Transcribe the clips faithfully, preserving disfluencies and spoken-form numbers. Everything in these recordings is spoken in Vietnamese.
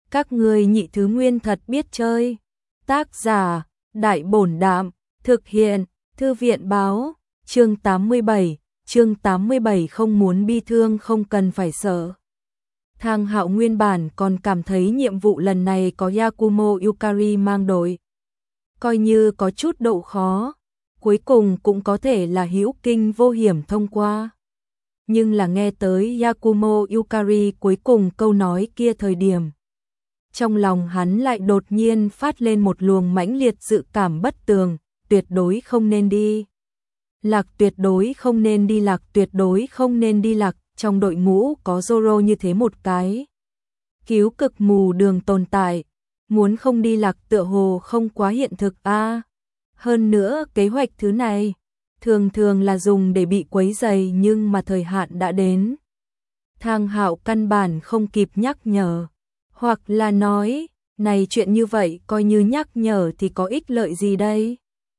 Các ngươi nhị thứ nguyên thật biết chơi. Tác giả, Đại Bổn Đạm, thực hiện, Thư viện báo, chương tám mươi bảy, chương tám mươi bảy không muốn bi thương không cần phải sợ. Thang Hạo nguyên bản còn cảm thấy nhiệm vụ lần này có Yakumo Yukari mang đội. Coi như có chút độ khó, cuối cùng cũng có thể là hữu kinh vô hiểm thông qua. Nhưng là nghe tới Yakumo Yukari cuối cùng câu nói kia thời điểm. Trong lòng hắn lại đột nhiên phát lên một luồng mãnh liệt dự cảm bất tường, tuyệt đối không nên đi. Lạc tuyệt đối không nên đi lạc tuyệt đối không nên đi lạc, trong đội ngũ có Zoro như thế một cái. Cứu cực mù đường tồn tại, muốn không đi lạc tựa hồ không quá hiện thực a. À, hơn nữa kế hoạch thứ này, thường thường là dùng để bị quấy rầy nhưng mà thời hạn đã đến. Thang Hạo căn bản không kịp nhắc nhở. Hoặc là nói, này chuyện như vậy coi như nhắc nhở thì có ích lợi gì đây?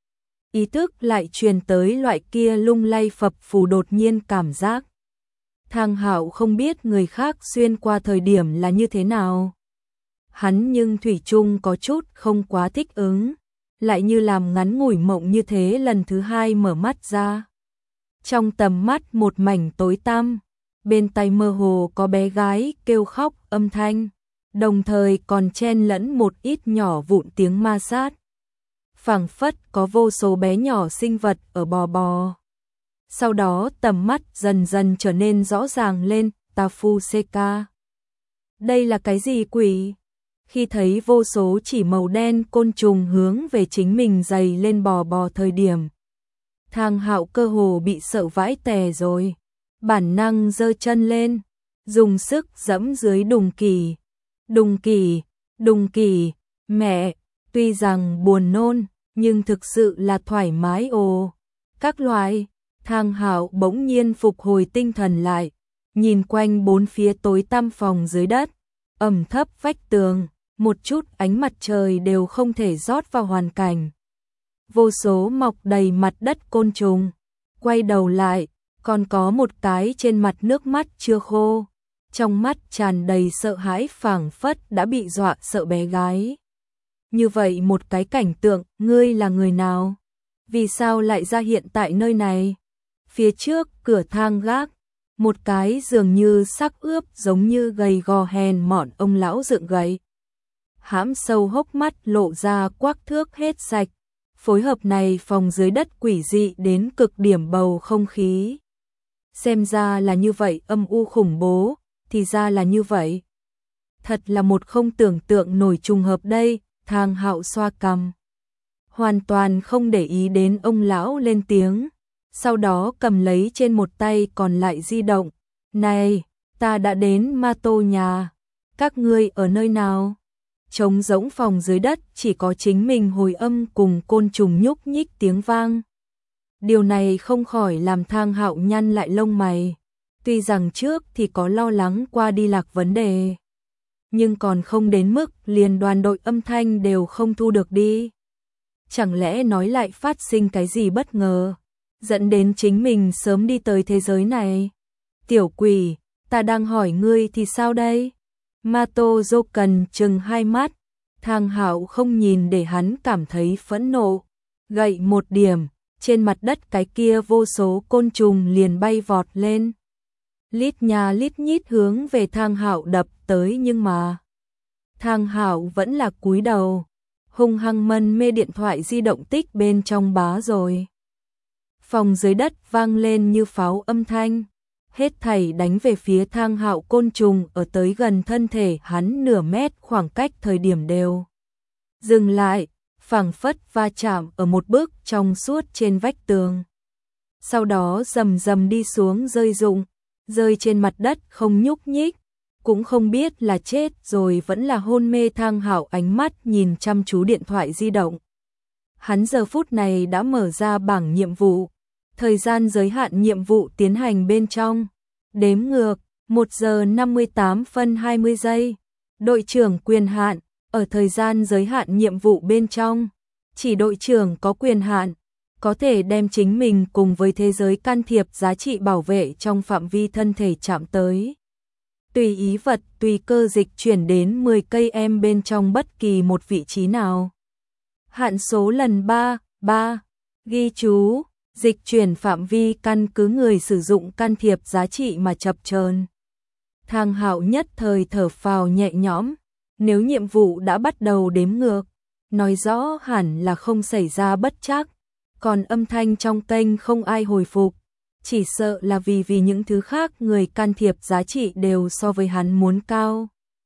Ý thức lại truyền tới loại kia lung lay phập phù đột nhiên cảm giác. Thang Hạo không biết người khác xuyên qua thời điểm là như thế nào. Hắn nhưng thủy chung có chút không quá thích ứng, lại như làm ngắn ngủi mộng như thế lần thứ hai mở mắt ra. Trong tầm mắt một mảnh tối tăm, bên tai mơ hồ có bé gái kêu khóc âm thanh. Đồng thời còn chen lẫn một ít nhỏ vụn tiếng ma sát. Phảng phất có vô số bé nhỏ sinh vật ở bò bò. Sau đó tầm mắt dần dần trở nên rõ ràng lên, Tafuseka. Đây là cái gì quỷ? Khi thấy vô số chỉ màu đen côn trùng hướng về chính mình dày lên bò bò thời điểm. Thang Hạo cơ hồ bị sợ vãi tè rồi. Bản năng giơ chân lên, dùng sức giẫm dưới đùng kỳ. Đùng kỳ, đùng kỳ, mẹ, tuy rằng buồn nôn, nhưng thực sự là thoải mái ồ. Các loại, Thang Hạo bỗng nhiên phục hồi tinh thần lại, nhìn quanh bốn phía tối tăm phòng dưới đất, ẩm thấp vách tường, một chút ánh mặt trời đều không thể rót vào hoàn cảnh. Vô số mọc đầy mặt đất côn trùng, quay đầu lại, còn có một cái trên mặt nước mắt chưa khô. Trong mắt tràn đầy sợ hãi phảng phất đã bị dọa sợ bé gái. Như vậy một cái cảnh tượng, ngươi là người nào? Vì sao lại ra hiện tại nơi này? Phía trước cửa thang gác, một cái dường như xác ướp giống như gầy gò hèn mọn ông lão dựng gầy. Hãm sâu hốc mắt lộ ra quắc thước hết sạch. Phối hợp này phòng dưới đất quỷ dị đến cực điểm bầu không khí. Xem ra là như vậy âm u khủng bố. Thì ra là như vậy. Thật là một không tưởng tượng nổi trùng hợp đây, Thang Hạo xoa cằm. Hoàn toàn không để ý đến ông lão lên tiếng. Sau đó cầm lấy trên một tay còn lại di động. Này, ta đã đến Mato nhà. Các ngươi ở nơi nào? Trống rỗng phòng dưới đất chỉ có chính mình hồi âm cùng côn trùng nhúc nhích tiếng vang. Điều này không khỏi làm Thang Hạo nhăn lại lông mày. Tuy rằng trước thì có lo lắng qua đi lạc vấn đề, nhưng còn không đến mức liền đoàn đội âm thanh đều không thu được đi. Chẳng lẽ nói lại phát sinh cái gì bất ngờ, dẫn đến chính mình sớm đi tới thế giới này? Tiểu quỷ, ta đang hỏi ngươi thì sao đây? Mato Joken trừng hai mắt, Thang Hạo không nhìn để hắn cảm thấy phẫn nộ, gậy một điểm, trên mặt đất cái kia vô số côn trùng liền bay vọt lên. Lít nhà lít nhít hướng về Thang Hạo đập tới nhưng mà Thang Hạo vẫn là cúi đầu, hung hăng mân mê điện thoại di động tích bên trong bá rồi. Phòng dưới đất vang lên như pháo âm thanh, hết thảy đánh về phía Thang Hạo côn trùng ở tới gần thân thể hắn nửa mét khoảng cách thời điểm đều dừng lại, phảng phất va chạm ở một bước trong suốt trên vách tường. Sau đó rầm rầm đi xuống rơi rụng, rơi trên mặt đất không nhúc nhích, cũng không biết là chết rồi vẫn là hôn mê. Thang Hạo ánh mắt nhìn chăm chú điện thoại di động. Hắn giờ phút này đã mở ra bảng nhiệm vụ, thời gian giới hạn nhiệm vụ tiến hành bên trong, đếm ngược, một giờ năm mươi tám phân hai mươi giây. Đội trưởng quyền hạn, ở thời gian giới hạn nhiệm vụ bên trong, chỉ đội trưởng có quyền hạn, có thể đem chính mình cùng với thế giới can thiệp giá trị bảo vệ trong phạm vi thân thể chạm tới. tùy ý vật tùy cơ dịch chuyển đến mười cây em bên trong bất kỳ một vị trí nào. Hạn số lần ba, ba. Ghi chú, dịch chuyển phạm vi căn cứ người sử dụng can thiệp giá trị mà chập chờn. Thang Hạo nhất thời thở phào nhẹ nhõm, nếu nhiệm vụ đã bắt đầu đếm ngược, nói rõ hẳn là không xảy ra bất trắc, còn âm thanh trong kênh không ai hồi phục, chỉ sợ là vì vì những thứ khác người can thiệp giá trị đều so với hắn muốn cao.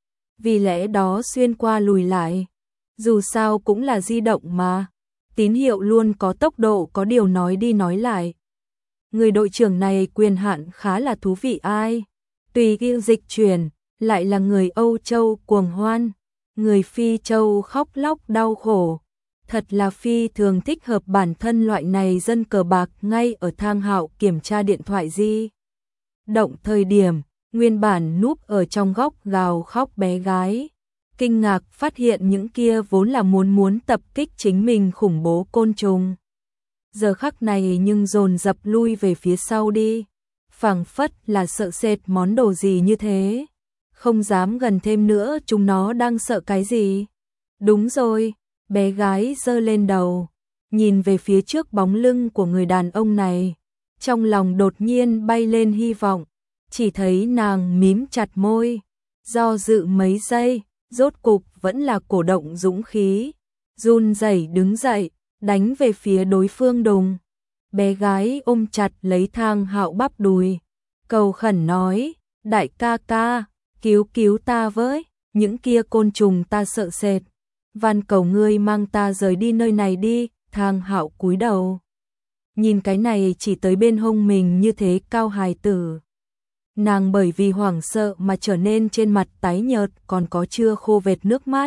Vì lẽ đó xuyên qua lùi lại, dù sao cũng là di động mà, tín hiệu luôn có tốc độ có điều nói đi nói lại. Người đội trưởng này quyền hạn khá là thú vị ai, tùy yêu dịch chuyển, lại là người Âu Châu cuồng hoan, người Phi Châu khóc lóc đau khổ. Thật là phi thường thích hợp bản thân loại này dân cờ bạc. Ngay ở Thang Hạo kiểm tra điện thoại di động thời điểm, nguyên bản núp ở trong góc gào khóc bé gái, kinh ngạc phát hiện những kia vốn là muốn muốn tập kích chính mình khủng bố côn trùng. Giờ khắc này nhưng dồn dập lui về phía sau đi, phảng phất là sợ sệt món đồ gì như thế, không dám gần thêm nữa. Chúng nó đang sợ cái gì? Đúng rồi. Bé gái giơ lên đầu, nhìn về phía trước bóng lưng của người đàn ông này, trong lòng đột nhiên bay lên hy vọng, chỉ thấy nàng mím chặt môi, do dự mấy giây, rốt cục vẫn là cổ động dũng khí, run rẩy đứng dậy, đánh về phía đối phương đùng. Bé gái ôm chặt lấy Thang Hạo bắp đùi, cầu khẩn nói, đại ca ca, cứu cứu ta với, những kia côn trùng ta sợ sệt. Van cầu ngươi mang ta rời đi nơi này đi. Thang Hạo cúi đầu, nhìn cái này chỉ tới bên hông mình như thế cao hài tử. Nàng bởi vì hoảng sợ mà trở nên trên mặt tái nhợt, còn có chưa khô vệt nước mắt.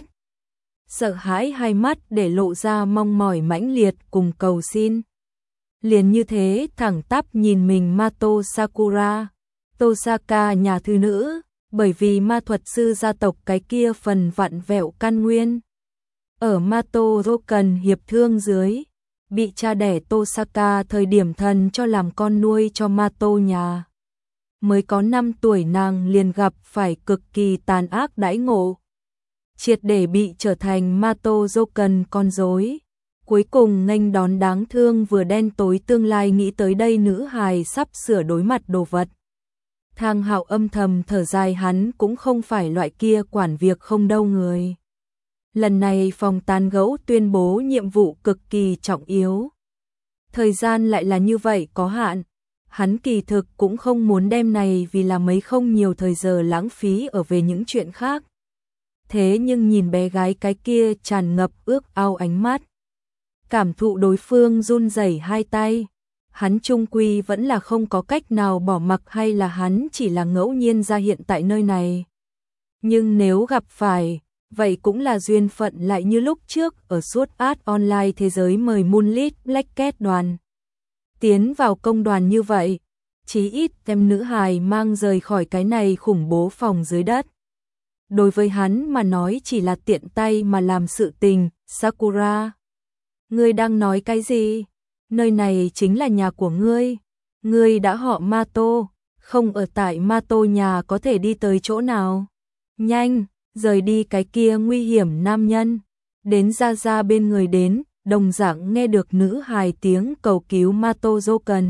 Sợ hãi hai mắt để lộ ra mong mỏi mãnh liệt cùng cầu xin. Liền như thế thẳng tắp nhìn mình Mato Sakura, Tosaka nhà thư nữ, bởi vì ma thuật sư gia tộc cái kia phần vặn vẹo căn nguyên. Ở Mato Roken hiệp thương dưới, bị cha đẻ Tosaka thời điểm thần cho làm con nuôi cho Mato nhà. Mới có năm tuổi nàng liền gặp phải cực kỳ tàn ác đãi ngộ, triệt để bị trở thành Mato Roken con rối. Cuối cùng nghênh đón đáng thương vừa đen tối tương lai. Nghĩ tới đây nữ hài sắp sửa đối mặt đồ vật, Thang Hạo âm thầm thở dài, hắn cũng không phải loại kia quản việc không đâu người. Lần này phòng tán gẫu tuyên bố nhiệm vụ cực kỳ trọng yếu. Thời gian lại là như vậy có hạn. Hắn kỳ thực cũng không muốn đem này vì là mấy không nhiều thời giờ lãng phí ở về những chuyện khác. Thế nhưng nhìn bé gái cái kia tràn ngập ước ao ánh mắt, cảm thụ đối phương run rẩy hai tay, hắn chung quy vẫn là không có cách nào bỏ mặc, hay là hắn chỉ là ngẫu nhiên ra hiện tại nơi này. Nhưng nếu gặp phải, vậy cũng là duyên phận, lại như lúc trước ở suốt Art Online thế giới mời Moonlit Blackcat đoàn tiến vào công đoàn như vậy, chí ít tem nữ hài mang rời khỏi cái này khủng bố phòng dưới đất. Đối với hắn mà nói chỉ là tiện tay mà làm sự tình. Sakura, ngươi đang nói cái gì? Nơi này chính là nhà của ngươi. Ngươi đã họ Mato, không ở tại Mato nhà có thể đi tới chỗ nào? Nhanh, rời đi cái kia nguy hiểm nam nhân. Đến ra ra bên người đến, đồng dạng nghe được nữ hài tiếng cầu cứu. Mato Joken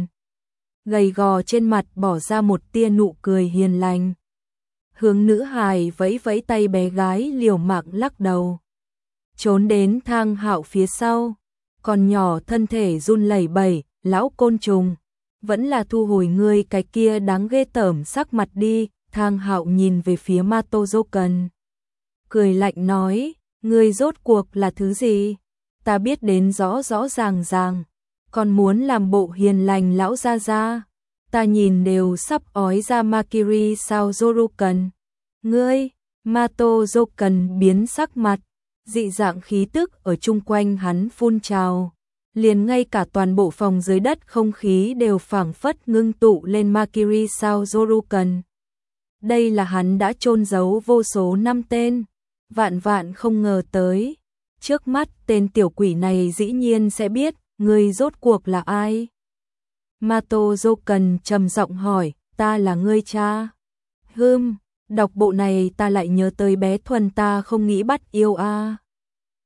gầy gò trên mặt bỏ ra một tia nụ cười hiền lành, hướng nữ hài vẫy vẫy tay. Bé gái liều mạng lắc đầu, trốn đến Thang Hạo phía sau, còn nhỏ thân thể run lẩy bẩy. Lão côn trùng, vẫn là thu hồi ngươi cái kia đáng ghê tởm sắc mặt đi. Thang Hạo nhìn về phía Mato Joken, cười lạnh nói, ngươi rốt cuộc là thứ gì? Ta biết đến rõ rõ ràng ràng, còn muốn làm bộ hiền lành lão gia gia, ta nhìn đều sắp ói ra. Makiri sao Zoruken, ngươi? Mato Joken biến sắc mặt, dị dạng khí tức ở chung quanh hắn phun trào, liền ngay cả toàn bộ phòng dưới đất không khí đều phảng phất ngưng tụ lên. Makiri sao Zoruken, đây là hắn đã chôn giấu vô số năm tên, vạn vạn không ngờ tới, trước mắt tên tiểu quỷ này dĩ nhiên sẽ biết ngươi rốt cuộc là ai. Mato Joken trầm giọng hỏi, ta là ngươi cha? Hừm, Đọc bộ này ta lại nhớ tới bé Thuần ta không nghĩ bắt yêu a.